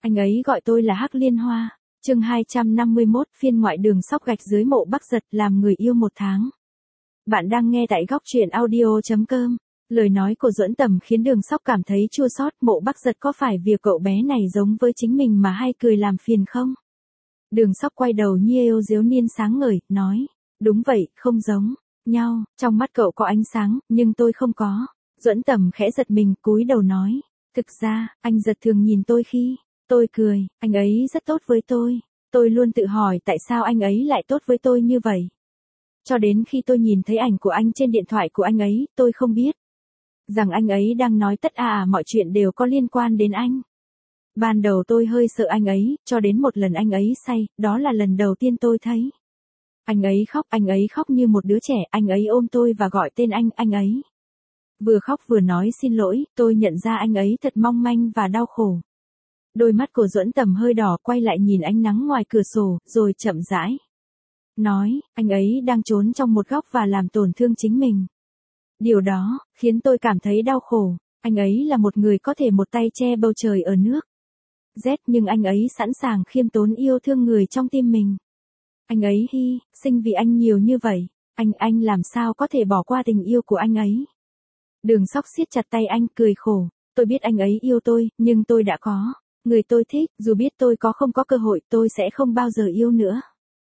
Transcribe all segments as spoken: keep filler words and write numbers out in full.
Anh ấy gọi tôi là Hắc Liên Hoa. Chương hai trăm năm mươi mốt, phiên ngoại Đường Sóc gạch dưới Mộ Bắc Giật, làm người yêu một tháng. Bạn đang nghe tại góc truyện audio chấm com. Lời nói của Duẫn Tầm khiến Đường Sóc cảm thấy chua xót. Mộ Bắc Giật có phải việc cậu bé này giống với chính mình mà hay cười làm phiền không? Đường Sóc quay đầu như yêu diếu niên sáng ngời, nói, đúng vậy, không giống nhau, trong mắt cậu có ánh sáng, nhưng tôi không có. Duẫn Tầm khẽ giật mình, cúi đầu nói, thực ra, anh Giật thường nhìn tôi khi tôi cười, anh ấy rất tốt với tôi. Tôi luôn tự hỏi tại sao anh ấy lại tốt với tôi như vậy. Cho đến khi tôi nhìn thấy ảnh của anh trên điện thoại của anh ấy, tôi không biết rằng anh ấy đang nói tất à mọi chuyện đều có liên quan đến anh. Ban đầu tôi hơi sợ anh ấy, cho đến một lần anh ấy say, đó là lần đầu tiên tôi thấy anh ấy khóc, anh ấy khóc như một đứa trẻ, anh ấy ôm tôi và gọi tên anh, anh ấy vừa khóc vừa nói xin lỗi, tôi nhận ra anh ấy thật mong manh và đau khổ. Đôi mắt của Duẫn Tầm hơi đỏ, quay lại nhìn ánh nắng ngoài cửa sổ, rồi chậm rãi nói, anh ấy đang trốn trong một góc và làm tổn thương chính mình. Điều đó khiến tôi cảm thấy đau khổ. Anh ấy là một người có thể một tay che bầu trời ở nước rét, nhưng anh ấy sẵn sàng khiêm tốn yêu thương người trong tim mình. Anh ấy hy sinh vì anh nhiều như vậy. Anh anh làm sao có thể bỏ qua tình yêu của anh ấy? Đường Sóc siết chặt tay anh, cười khổ. Tôi biết anh ấy yêu tôi, nhưng tôi đã có người tôi thích, dù biết tôi có không có cơ hội, tôi sẽ không bao giờ yêu nữa.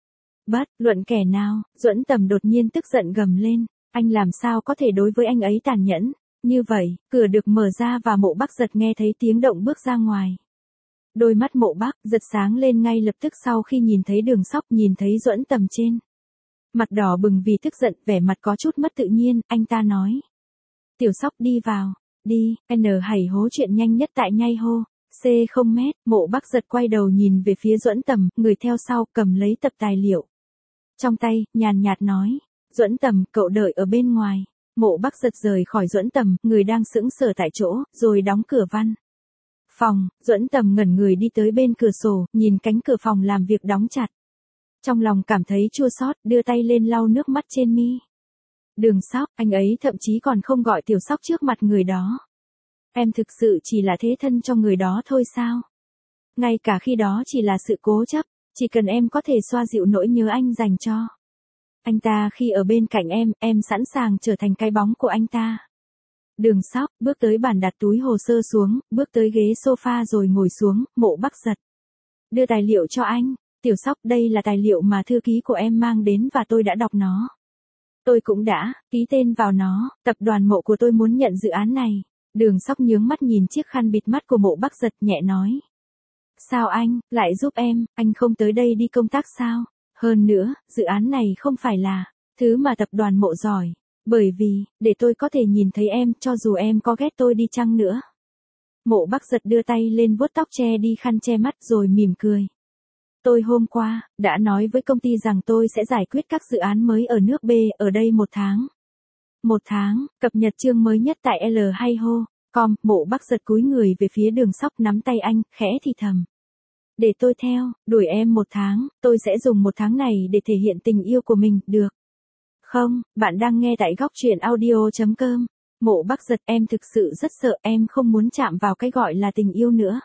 Bất luận kẻ nào. Duẫn Tầm đột nhiên tức giận gầm lên. Anh làm sao có thể đối với anh ấy tàn nhẫn như vậy? Cửa được mở ra và Mộ Bắc Giật nghe thấy tiếng động bước ra ngoài. Đôi mắt Mộ Bắc Giật sáng lên ngay lập tức sau khi nhìn thấy Đường Sóc, nhìn thấy Duẫn Tầm trên mặt đỏ bừng vì tức giận, vẻ mặt có chút mất tự nhiên, anh ta nói. Tiểu Sóc đi vào, đi, N hảy hố chuyện nhanh nhất tại nhai hô. C không mét, Mộ Bắc Giật quay đầu nhìn về phía Duẫn Tầm, người theo sau cầm lấy tập tài liệu trong tay, nhàn nhạt nói. Duẫn Tầm, cậu đợi ở bên ngoài. Mộ Bắc Giật rời khỏi Duẫn Tầm, người đang sững sờ tại chỗ, rồi đóng cửa văn phòng. Duẫn Tầm ngẩn người đi tới bên cửa sổ, nhìn cánh cửa phòng làm việc đóng chặt. Trong lòng cảm thấy chua xót, đưa tay lên lau nước mắt trên mi. Đường Sóc, anh ấy thậm chí còn không gọi Tiểu Sóc trước mặt người đó. Em thực sự chỉ là thế thân cho người đó thôi sao? Ngay cả khi đó chỉ là sự cố chấp, chỉ cần em có thể xoa dịu nỗi nhớ anh dành cho anh ta khi ở bên cạnh em, em sẵn sàng trở thành cái bóng của anh ta. Đường Sóc bước tới bàn đặt túi hồ sơ xuống, bước tới ghế sofa rồi ngồi xuống. Mộ Bắc Giật đưa tài liệu cho anh. Tiểu Sóc, đây là tài liệu mà thư ký của em mang đến và tôi đã đọc nó. Tôi cũng đã ký tên vào nó. Tập đoàn Mộ của tôi muốn nhận dự án này. Đường Sóc nhướng mắt nhìn chiếc khăn bịt mắt của Mộ Bắc Giật, nhẹ nói. Sao anh lại giúp em? Anh không tới đây đi công tác sao? Hơn nữa, dự án này không phải là thứ mà tập đoàn Mộ giỏi. Bởi vì, để tôi có thể nhìn thấy em, cho dù em có ghét tôi đi chăng nữa. Mộ Bắc Giật đưa tay lên vuốt tóc che đi khăn che mắt rồi mỉm cười. Tôi hôm qua đã nói với công ty rằng tôi sẽ giải quyết các dự án mới ở nước B ở đây một tháng. Một tháng, cập nhật chương mới nhất tại L hay hô. Com, Mộ Bắc Giật cúi người về phía Đường Sóc, nắm tay anh, khẽ thì thầm. Để tôi theo, đuổi em một tháng, tôi sẽ dùng một tháng này để thể hiện tình yêu của mình, được không? Bạn đang nghe tại góc truyện audio chấm com. Mộ Bắc Giật, em thực sự rất sợ, em không muốn chạm vào cái gọi là tình yêu nữa.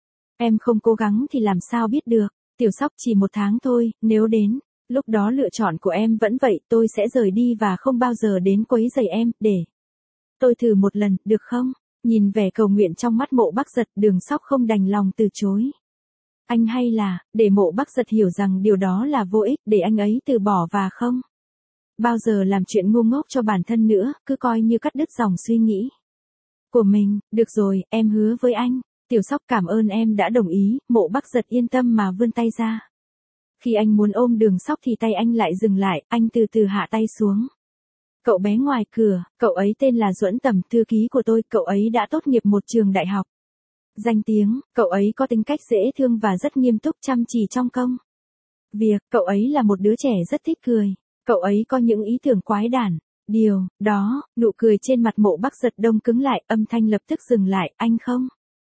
Em không cố gắng thì làm sao biết được. Tiểu Sóc, chỉ một tháng thôi, nếu đến lúc đó lựa chọn của em vẫn vậy, tôi sẽ rời đi và không bao giờ đến quấy rầy em, để tôi thử một lần, được không? Nhìn vẻ cầu nguyện trong mắt Mộ Bắc Giật, Đường Sóc không đành lòng từ chối. Anh hay là, để Mộ Bắc Giật hiểu rằng điều đó là vô ích, để anh ấy từ bỏ và không bao giờ làm chuyện ngu ngốc cho bản thân nữa, cứ coi như cắt đứt dòng suy nghĩ của mình. Được rồi, em hứa với anh. Tiểu Sóc, cảm ơn em đã đồng ý. Mộ Bắc Giật yên tâm mà vươn tay ra. Khi anh muốn ôm Đường Sóc thì tay anh lại dừng lại, anh từ từ hạ tay xuống. Cậu bé ngoài cửa, cậu ấy tên là Duẫn Tầm, thư ký của tôi, cậu ấy đã tốt nghiệp một trường đại học danh tiếng, cậu ấy có tính cách dễ thương và rất nghiêm túc chăm chỉ trong công việc, cậu ấy là một đứa trẻ rất thích cười, cậu ấy có những ý tưởng quái đản. Điều đó, nụ cười trên mặt Mộ Bắc Giật đông cứng lại, âm thanh lập tức dừng lại, anh không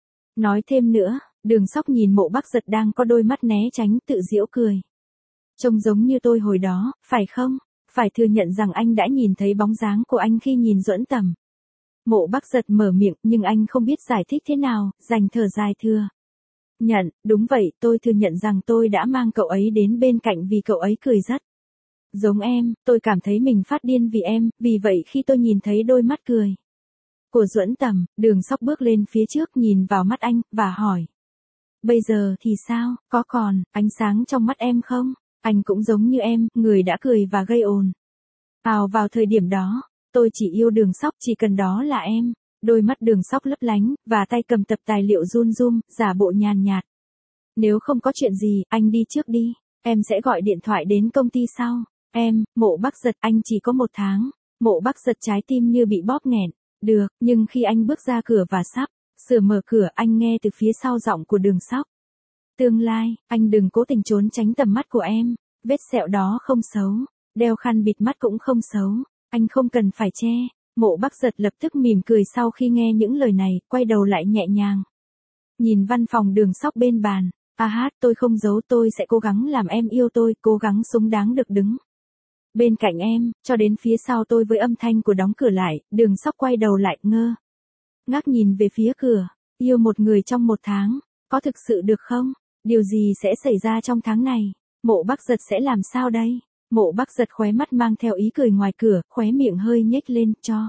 nói thêm nữa. Đường Sóc nhìn Mộ Bắc Giật đang có đôi mắt né tránh, tự giễu cười. Trông giống như tôi hồi đó, phải không? Phải thừa nhận rằng anh đã nhìn thấy bóng dáng của anh khi nhìn Duẫn Tầm. Mộ Bắc Giật mở miệng, nhưng anh không biết giải thích thế nào, dành thở dài thưa. Nhận, đúng vậy, tôi thừa nhận rằng tôi đã mang cậu ấy đến bên cạnh vì cậu ấy cười rất giống em, tôi cảm thấy mình phát điên vì em, vì vậy khi tôi nhìn thấy đôi mắt cười của Duẫn Tầm, Đường Sóc bước lên phía trước nhìn vào mắt anh, và hỏi. Bây giờ thì sao, có còn ánh sáng trong mắt em không? Anh cũng giống như em, người đã cười và gây ồn ào vào thời điểm đó. Tôi chỉ yêu Đường Sóc, chỉ cần đó là em. Đôi mắt Đường Sóc lấp lánh, và tay cầm tập tài liệu run run, giả bộ nhàn nhạt. Nếu không có chuyện gì, anh đi trước đi. Em sẽ gọi điện thoại đến công ty sau. Em, Mộ Bắc Giật, anh chỉ có một tháng. Mộ Bắc Giật trái tim như bị bóp nghẹn. Được, nhưng khi anh bước ra cửa và sắp sửa mở cửa, anh nghe từ phía sau giọng của Đường Sóc. Tương lai, anh đừng cố tình trốn tránh tầm mắt của em. Vết sẹo đó không xấu. Đeo khăn bịt mắt cũng không xấu. Anh không cần phải che. Mộ Bắc Giật lập tức mỉm cười sau khi nghe những lời này, quay đầu lại nhẹ nhàng. Nhìn văn phòng Đường Sóc bên bàn. À hát, tôi không giấu, tôi sẽ cố gắng làm em yêu tôi, cố gắng xứng đáng được đứng bên cạnh em, cho đến phía sau tôi với âm thanh của đóng cửa lại. Đường Sóc quay đầu lại ngơ ngác nhìn về phía cửa. Yêu một người trong một tháng, có thực sự được không? Điều gì sẽ xảy ra trong tháng này? Mộ Bắc Giật sẽ làm sao đây? Mộ Bắc Giật khóe mắt mang theo ý cười ngoài cửa, khóe miệng hơi nhếch lên, cho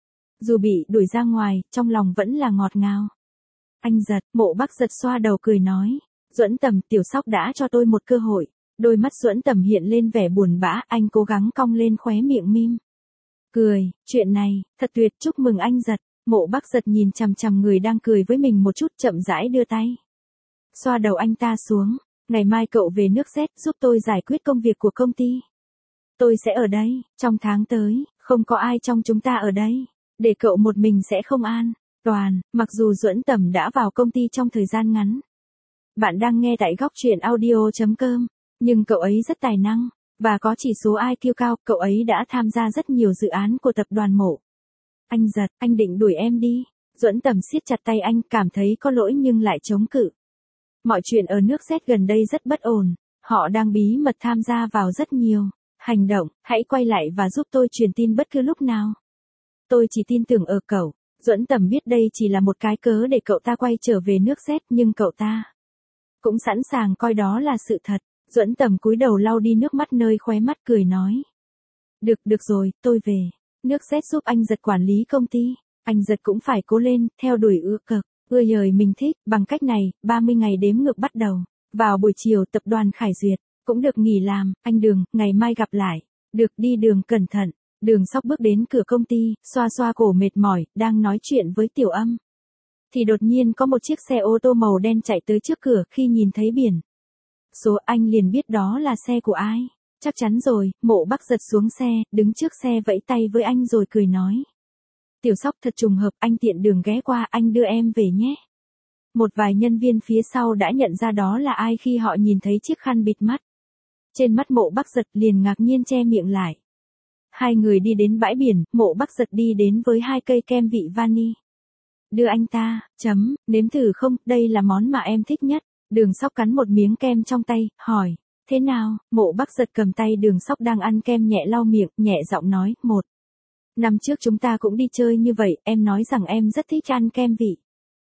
dù bị đuổi ra ngoài, trong lòng vẫn là ngọt ngào. Anh Giật, Mộ Bắc Giật xoa đầu cười nói. Duẫn Tầm, Tiểu Sóc đã cho tôi một cơ hội. Đôi mắt Duẫn Tầm hiện lên vẻ buồn bã, anh cố gắng cong lên khóe miệng mím cười. Chuyện này, thật tuyệt, chúc mừng anh Giật. Mộ Bắc Giật nhìn chằm chằm người đang cười với mình một chút, chậm rãi đưa tay xoa đầu anh ta xuống. Ngày mai cậu về nước Z giúp tôi giải quyết công việc của công ty. Tôi sẽ ở đây, trong tháng tới, không có ai trong chúng ta ở đây. Để cậu một mình sẽ không an toàn. Mặc dù Duẫn Tầm đã vào công ty trong thời gian ngắn. Bạn đang nghe tại góc truyện audio chấm com. Nhưng cậu ấy rất tài năng, và có chỉ số i kiu cao, cậu ấy đã tham gia rất nhiều dự án của tập đoàn Mộ. Anh Giật, anh định đuổi em đi. Duẫn Tầm siết chặt tay anh, cảm thấy có lỗi nhưng lại chống cự. Mọi chuyện ở nước Z gần đây rất bất ổn. Họ đang bí mật tham gia vào rất nhiều hành động. Hãy quay lại và giúp tôi truyền tin bất cứ lúc nào. Tôi chỉ tin tưởng ở cậu. Duẫn Tầm biết đây chỉ là một cái cớ để cậu ta quay trở về nước Z, nhưng cậu ta cũng sẵn sàng coi đó là sự thật. Duẫn Tầm cúi đầu lau đi nước mắt nơi khóe mắt, cười nói. Được, được rồi, tôi về nước Z giúp anh Giật quản lý công ty. Anh Giật cũng phải cố lên, theo đuổi ưa cực, ưa dời mình thích. Bằng cách này, ba mươi ngày đếm ngược bắt đầu. Vào buổi chiều, tập đoàn Khải Duyệt cũng được nghỉ làm. Anh Đường, ngày mai gặp lại. Được, đi đường cẩn thận. Đường Sóc bước đến cửa công ty, xoa xoa cổ mệt mỏi, đang nói chuyện với Tiểu Âm. Thì đột nhiên có một chiếc xe ô tô màu đen chạy tới trước cửa. Khi nhìn thấy biển số, anh liền biết đó là xe của ai. Chắc chắn rồi. Mộ Bắc Giật xuống xe, đứng trước xe vẫy tay với anh rồi cười nói. Tiểu Sóc, thật trùng hợp, anh tiện đường ghé qua, anh đưa em về nhé. Một vài nhân viên phía sau đã nhận ra đó là ai khi họ nhìn thấy chiếc khăn bịt mắt trên mắt Mộ Bắc Giật, liền ngạc nhiên che miệng lại. Hai người đi đến bãi biển, Mộ Bắc Giật đi đến với hai cây kem vị vani. Đưa anh ta, chấm, nếm thử không, đây là món mà em thích nhất. Đường Sóc cắn một miếng kem trong tay, hỏi. Thế nào? Mộ Bắc Giật cầm tay Đường Sóc đang ăn kem nhẹ lau miệng, nhẹ giọng nói. Một năm trước chúng ta cũng đi chơi như vậy, em nói rằng em rất thích ăn kem vị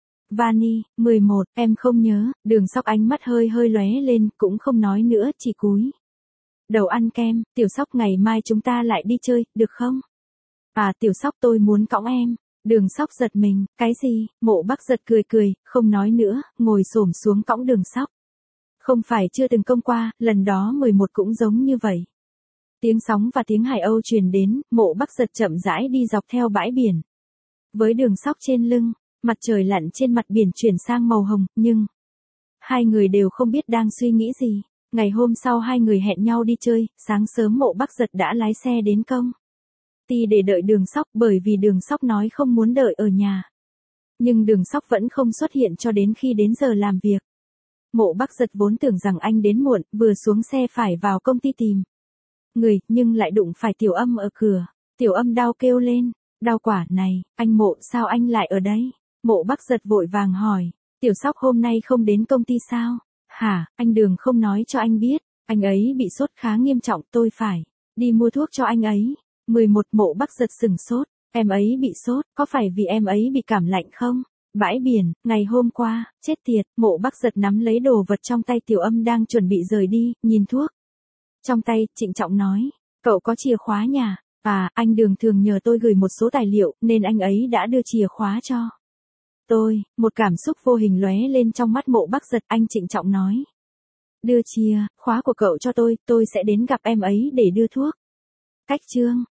vani. mười một, em không nhớ. Đường Sóc ánh mắt hơi hơi lóe lên, cũng không nói nữa, chỉ cúi đầu ăn kem. Tiểu Sóc, ngày mai chúng ta lại đi chơi, được không? À, Tiểu Sóc, tôi muốn cõng em. Đường Sóc giật mình. Cái gì? Mộ Bắc Giật cười cười, không nói nữa, ngồi xổm xuống cõng Đường Sóc. Không phải chưa từng công qua, lần đó mười một cũng giống như vậy. Tiếng sóng và tiếng hải âu truyền đến, Mộ Bắc Giật chậm rãi đi dọc theo bãi biển. Với Đường Sóc trên lưng, mặt trời lặn trên mặt biển chuyển sang màu hồng, nhưng hai người đều không biết đang suy nghĩ gì. Ngày hôm sau hai người hẹn nhau đi chơi, sáng sớm Mộ Bắc Giật đã lái xe đến công ty để đợi Đường Sóc, bởi vì Đường Sóc nói không muốn đợi ở nhà. Nhưng Đường Sóc vẫn không xuất hiện cho đến khi đến giờ làm việc. Mộ Bắc Giật vốn tưởng rằng anh đến muộn, vừa xuống xe phải vào công ty tìm người, nhưng lại đụng phải Tiểu Âm ở cửa. Tiểu Âm đau kêu lên. Đau quả này, anh Mộ, sao anh lại ở đây? Mộ Bắc Giật vội vàng hỏi. Tiểu Sóc hôm nay không đến công ty sao? Hả, anh Đường không nói cho anh biết. Anh ấy bị sốt khá nghiêm trọng, tôi phải đi mua thuốc cho anh ấy. mười một, Mộ Bắc Giật sừng sốt. Em ấy bị sốt, có phải vì em ấy bị cảm lạnh không? Bãi biển, ngày hôm qua, chết tiệt, Mộ Bắc Giật nắm lấy đồ vật trong tay Tiểu Âm đang chuẩn bị rời đi, nhìn thuốc trong tay, trịnh trọng nói, cậu có chìa khóa nhà, à, anh Đường thường nhờ tôi gửi một số tài liệu, nên anh ấy đã đưa chìa khóa cho tôi. Một cảm xúc vô hình lóe lên trong mắt Mộ Bắc Giật, anh trịnh trọng nói. Đưa chìa khóa của cậu cho tôi, tôi sẽ đến gặp em ấy để đưa thuốc. Cách chương